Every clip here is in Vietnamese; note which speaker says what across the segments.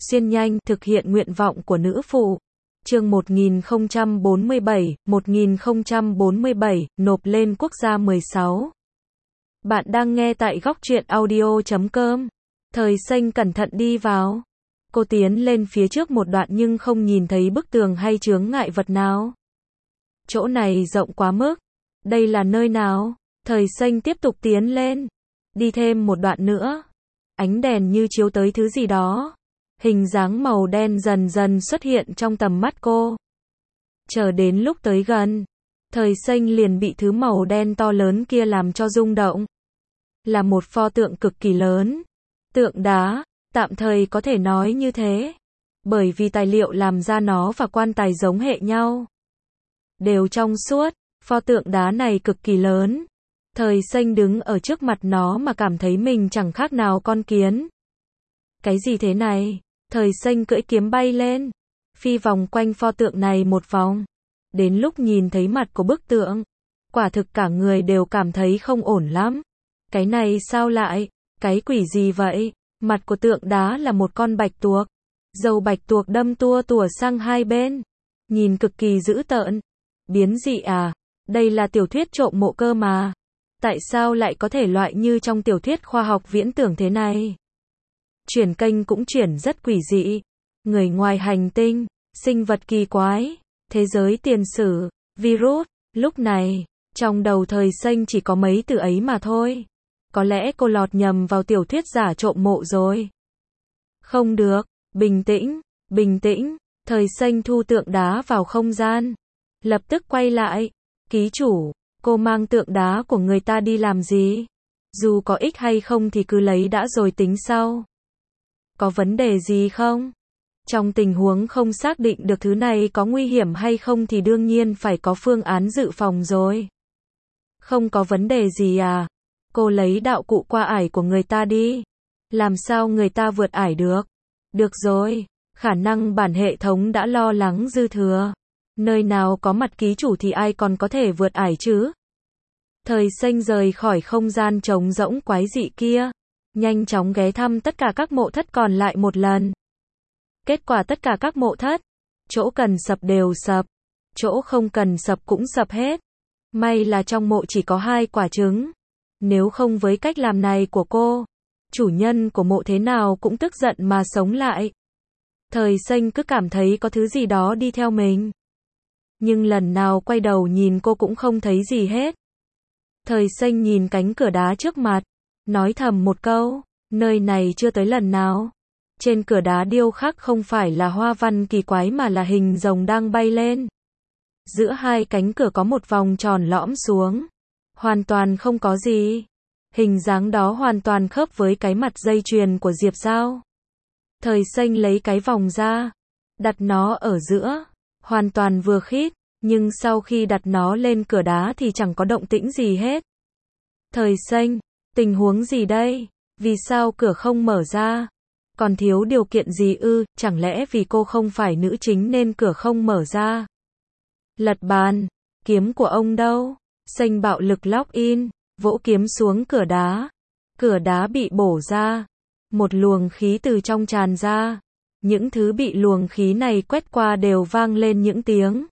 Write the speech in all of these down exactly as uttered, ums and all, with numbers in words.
Speaker 1: xuyên nhanh, thực hiện nguyện vọng của nữ phụ. Chương một nghìn không trăm bốn mươi bảy, một nghìn không trăm bốn mươi bảy, nộp lên quốc gia mười sáu. Bạn đang nghe tại góc truyện audio chấm com. Thời xanh cẩn thận đi vào. Cô tiến lên phía trước một đoạn nhưng không nhìn thấy bức tường hay chướng ngại vật nào. Chỗ này rộng quá mức. Đây là nơi nào? Thời xanh tiếp tục tiến lên. Đi thêm một đoạn nữa. Ánh đèn như chiếu tới thứ gì đó. Hình dáng màu đen dần dần xuất hiện trong tầm mắt cô. Chờ đến lúc tới gần, thời xanh liền bị thứ màu đen to lớn kia làm cho rung động. Là một pho tượng cực kỳ lớn. Tượng đá, tạm thời có thể nói như thế. Bởi vì tài liệu làm ra nó và quan tài giống hệ nhau. Đều trong suốt, pho tượng đá này cực kỳ lớn. Thời xanh đứng ở trước mặt nó mà cảm thấy mình chẳng khác nào con kiến. Cái gì thế này? Thời xanh cưỡi kiếm bay lên, phi vòng quanh pho tượng này một vòng. Đến lúc nhìn thấy mặt của bức tượng, quả thực cả người đều cảm thấy không ổn lắm. Cái này sao lại? Cái quỷ gì vậy? Mặt của tượng đá là một con bạch tuộc. Râu bạch tuộc đâm tua tủa sang hai bên. Nhìn cực kỳ dữ tợn. Biến dị à? Đây là tiểu thuyết trộm mộ cơ mà. Tại sao lại có thể loại như trong tiểu thuyết khoa học viễn tưởng thế này? Chuyển kênh cũng chuyển rất quỷ dị. Người ngoài hành tinh, sinh vật kỳ quái, thế giới tiền sử, virus. Lúc này, trong đầu thời xanh chỉ có mấy từ ấy mà thôi. Có lẽ cô lọt nhầm vào tiểu thuyết giả trộm mộ rồi. Không được, bình tĩnh, bình tĩnh. Thời xanh thu tượng đá vào không gian. Lập tức quay lại. Ký chủ, cô mang tượng đá của người ta đi làm gì? Dù có ích hay không thì cứ lấy đã rồi tính sau. Có vấn đề gì không? Trong tình huống không xác định được thứ này có nguy hiểm hay không thì đương nhiên phải có phương án dự phòng rồi. Không có vấn đề gì à? Cô lấy đạo cụ qua ải của người ta đi. Làm sao người ta vượt ải được? Được rồi, khả năng bản hệ thống đã lo lắng dư thừa. Nơi nào có mặt ký chủ thì ai còn có thể vượt ải chứ? Thời xanh rời khỏi không gian trống rỗng quái dị kia. Nhanh chóng ghé thăm tất cả các mộ thất còn lại một lần. Kết quả tất cả các mộ thất, chỗ cần sập đều sập, chỗ không cần sập cũng sập hết. May là trong mộ chỉ có hai quả trứng. Nếu không với cách làm này của cô, chủ nhân của mộ thế nào cũng tức giận mà sống lại. Thời xanh cứ cảm thấy có thứ gì đó đi theo mình. Nhưng lần nào quay đầu nhìn cô cũng không thấy gì hết. Thời xanh nhìn cánh cửa đá trước mặt. Nói thầm một câu, nơi này chưa tới lần nào. Trên cửa đá điêu khắc không phải là hoa văn kỳ quái mà là hình rồng đang bay lên. Giữa hai cánh cửa có một vòng tròn lõm xuống. Hoàn toàn không có gì. Hình dáng đó hoàn toàn khớp với cái mặt dây chuyền của Diệp Giao. Thời xanh lấy cái vòng ra, đặt nó ở giữa. Hoàn toàn vừa khít, nhưng sau khi đặt nó lên cửa đá thì chẳng có động tĩnh gì hết. Thời xanh, tình huống gì đây? Vì sao cửa không mở ra? Còn thiếu điều kiện gì ư? Chẳng lẽ vì cô không phải nữ chính nên cửa không mở ra? Lật bàn, kiếm của ông đâu? Xanh bạo lực login, vỗ kiếm xuống cửa đá. Cửa đá bị bổ ra. Một luồng khí từ trong tràn ra. Những thứ bị luồng khí này quét qua đều vang lên những tiếng.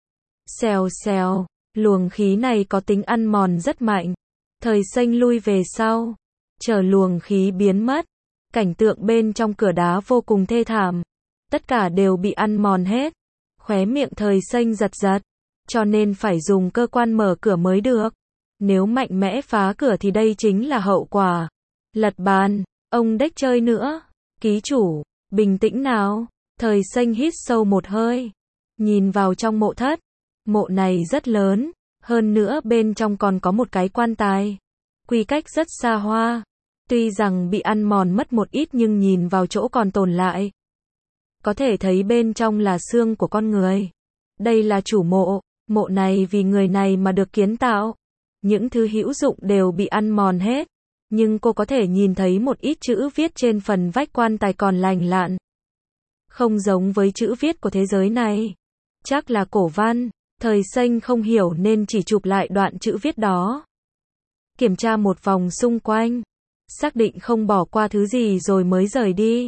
Speaker 1: Xèo xèo, luồng khí này có tính ăn mòn rất mạnh. Thời xanh lui về sau, chờ luồng khí biến mất. Cảnh tượng bên trong cửa đá vô cùng thê thảm. Tất cả đều bị ăn mòn hết. Khóe miệng thời xanh giật giật. Cho nên phải dùng cơ quan mở cửa mới được. Nếu mạnh mẽ phá cửa thì đây chính là hậu quả. Lật bàn, ông đếch chơi nữa. Ký chủ, bình tĩnh nào. Thời xanh hít sâu một hơi. Nhìn vào trong mộ thất. Mộ này rất lớn. Hơn nữa bên trong còn có một cái quan tài. Quy cách rất xa hoa. Tuy rằng bị ăn mòn mất một ít nhưng nhìn vào chỗ còn tồn lại. Có thể thấy bên trong là xương của con người. Đây là chủ mộ. Mộ này vì người này mà được kiến tạo. Những thứ hữu dụng đều bị ăn mòn hết. Nhưng cô có thể nhìn thấy một ít chữ viết trên phần vách quan tài còn lành lặn. Không giống với chữ viết của thế giới này. Chắc là cổ văn. Thời xanh không hiểu nên chỉ chụp lại đoạn chữ viết đó. Kiểm tra một vòng xung quanh. Xác định không bỏ qua thứ gì rồi mới rời đi.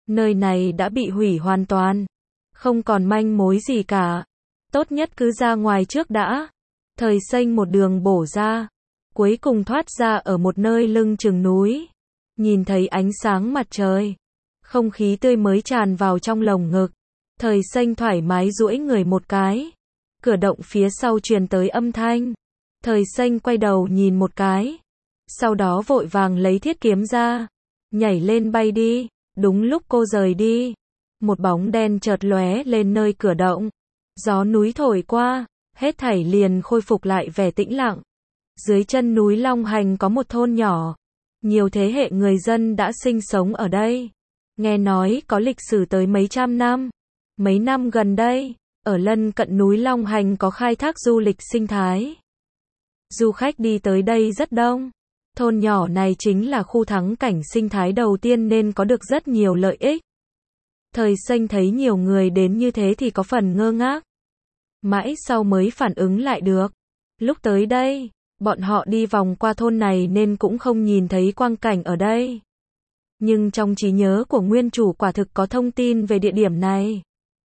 Speaker 1: Nơi này đã bị hủy hoàn toàn. Không còn manh mối gì cả. Tốt nhất cứ ra ngoài trước đã. Thời xanh một đường bổ ra. Cuối cùng thoát ra ở một nơi lưng chừng núi. Nhìn thấy ánh sáng mặt trời. Không khí tươi mới tràn vào trong lồng ngực. Thời xanh thoải mái duỗi người một cái. Cửa động phía sau truyền tới âm thanh. Thời xanh quay đầu nhìn một cái. Sau đó vội vàng lấy thiết kiếm ra. Nhảy lên bay đi. Đúng lúc cô rời đi. Một bóng đen chợt lóe lên nơi cửa động. Gió núi thổi qua. Hết thảy liền khôi phục lại vẻ tĩnh lặng. Dưới chân núi Long Hành có một thôn nhỏ. Nhiều thế hệ người dân đã sinh sống ở đây. Nghe nói có lịch sử tới mấy trăm năm. Mấy năm gần đây, ở lân cận núi Long Hành có khai thác du lịch sinh thái. Du khách đi tới đây rất đông. Thôn nhỏ này chính là khu thắng cảnh sinh thái đầu tiên nên có được rất nhiều lợi ích. Thời xanh thấy nhiều người đến như thế thì có phần ngơ ngác. Mãi sau mới phản ứng lại được. Lúc tới đây, bọn họ đi vòng qua thôn này nên cũng không nhìn thấy quang cảnh ở đây. Nhưng trong trí nhớ của nguyên chủ quả thực có thông tin về địa điểm này.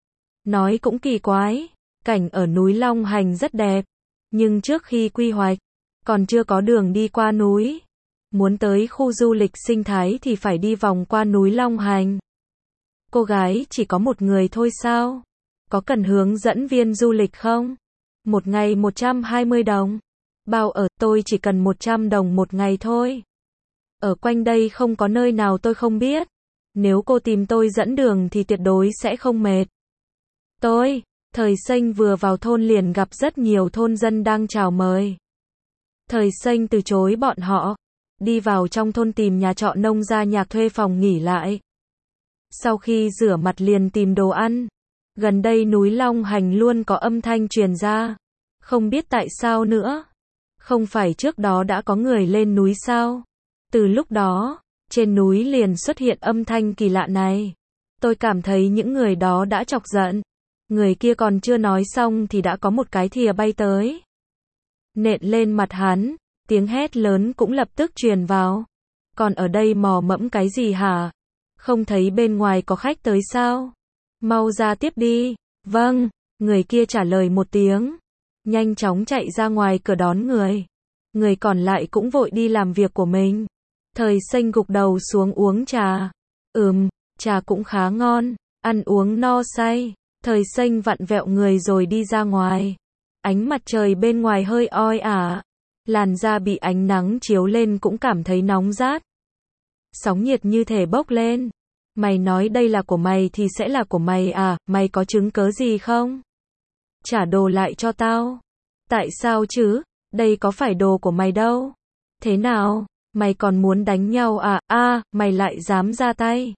Speaker 1: Nói cũng kỳ quái, cảnh ở núi Long Hành rất đẹp, nhưng trước khi quy hoạch, còn chưa có đường đi qua núi. Muốn tới khu du lịch sinh thái thì phải đi vòng qua núi Long Hành. Cô gái chỉ có một người thôi sao? Có cần hướng dẫn viên du lịch không? Một ngày một trăm hai mươi đồng. Bao ở, tôi chỉ cần một trăm đồng một ngày thôi. Ở quanh đây không có nơi nào tôi không biết. Nếu cô tìm tôi dẫn đường thì tuyệt đối sẽ không mệt. Tôi, thời xanh vừa vào thôn liền gặp rất nhiều thôn dân đang chào mời. Thời xanh từ chối bọn họ. Đi vào trong thôn tìm nhà trọ nông gia nhạc thuê phòng nghỉ lại. Sau khi rửa mặt liền tìm đồ ăn. Gần đây núi Long Hành luôn có âm thanh truyền ra. Không biết tại sao nữa. Không phải trước đó đã có người lên núi sao? Từ lúc đó, trên núi liền xuất hiện âm thanh kỳ lạ này. Tôi cảm thấy những người đó đã chọc giận. Người kia còn chưa nói xong thì đã có một cái thìa bay tới. Nện lên mặt hắn, tiếng hét lớn cũng lập tức truyền vào. Còn ở đây mò mẫm cái gì hả? Không thấy bên ngoài có khách tới sao? Mau ra tiếp đi. Vâng, người kia trả lời một tiếng. Nhanh chóng chạy ra ngoài cửa đón người. Người còn lại cũng vội đi làm việc của mình. Thời xanh gục đầu xuống uống trà. Ừm, trà cũng khá ngon. Ăn uống no say. Thời xanh vặn vẹo người rồi đi ra ngoài. Ánh mặt trời bên ngoài hơi oi ả. Làn da bị ánh nắng chiếu lên cũng cảm thấy nóng rát. Sóng nhiệt như thể bốc lên. Mày nói đây là của mày thì sẽ là của mày à, mày có chứng cớ gì không? Trả đồ lại cho tao. Tại sao chứ? Đây có phải đồ của mày đâu. Thế nào? Mày còn muốn đánh nhau à? A, à, mày lại dám ra tay.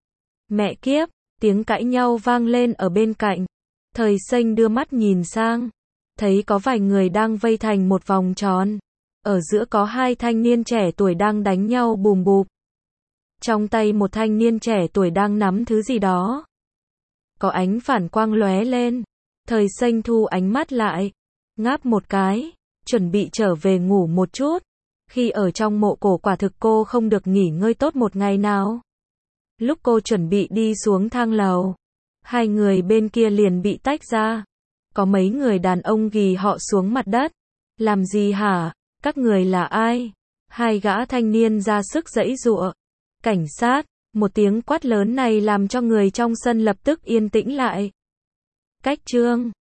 Speaker 1: Mẹ kiếp, tiếng cãi nhau vang lên ở bên cạnh. Thời xanh đưa mắt nhìn sang. Thấy có vài người đang vây thành một vòng tròn. Ở giữa có hai thanh niên trẻ tuổi đang đánh nhau bùm bụp. Trong tay một thanh niên trẻ tuổi đang nắm thứ gì đó. Có ánh phản quang lóe lên. Thời xanh thu ánh mắt lại. Ngáp một cái. Chuẩn bị trở về ngủ một chút. Khi ở trong mộ cổ quả thực cô không được nghỉ ngơi tốt một ngày nào. Lúc cô chuẩn bị đi xuống thang lầu. Hai người bên kia liền bị tách ra. Có mấy người đàn ông ghì họ xuống mặt đất. Làm gì hả? Các người là ai? Hai gã thanh niên ra sức giãy giụa. Cảnh sát, một tiếng quát lớn này làm cho người trong sân lập tức yên tĩnh lại. Cách chương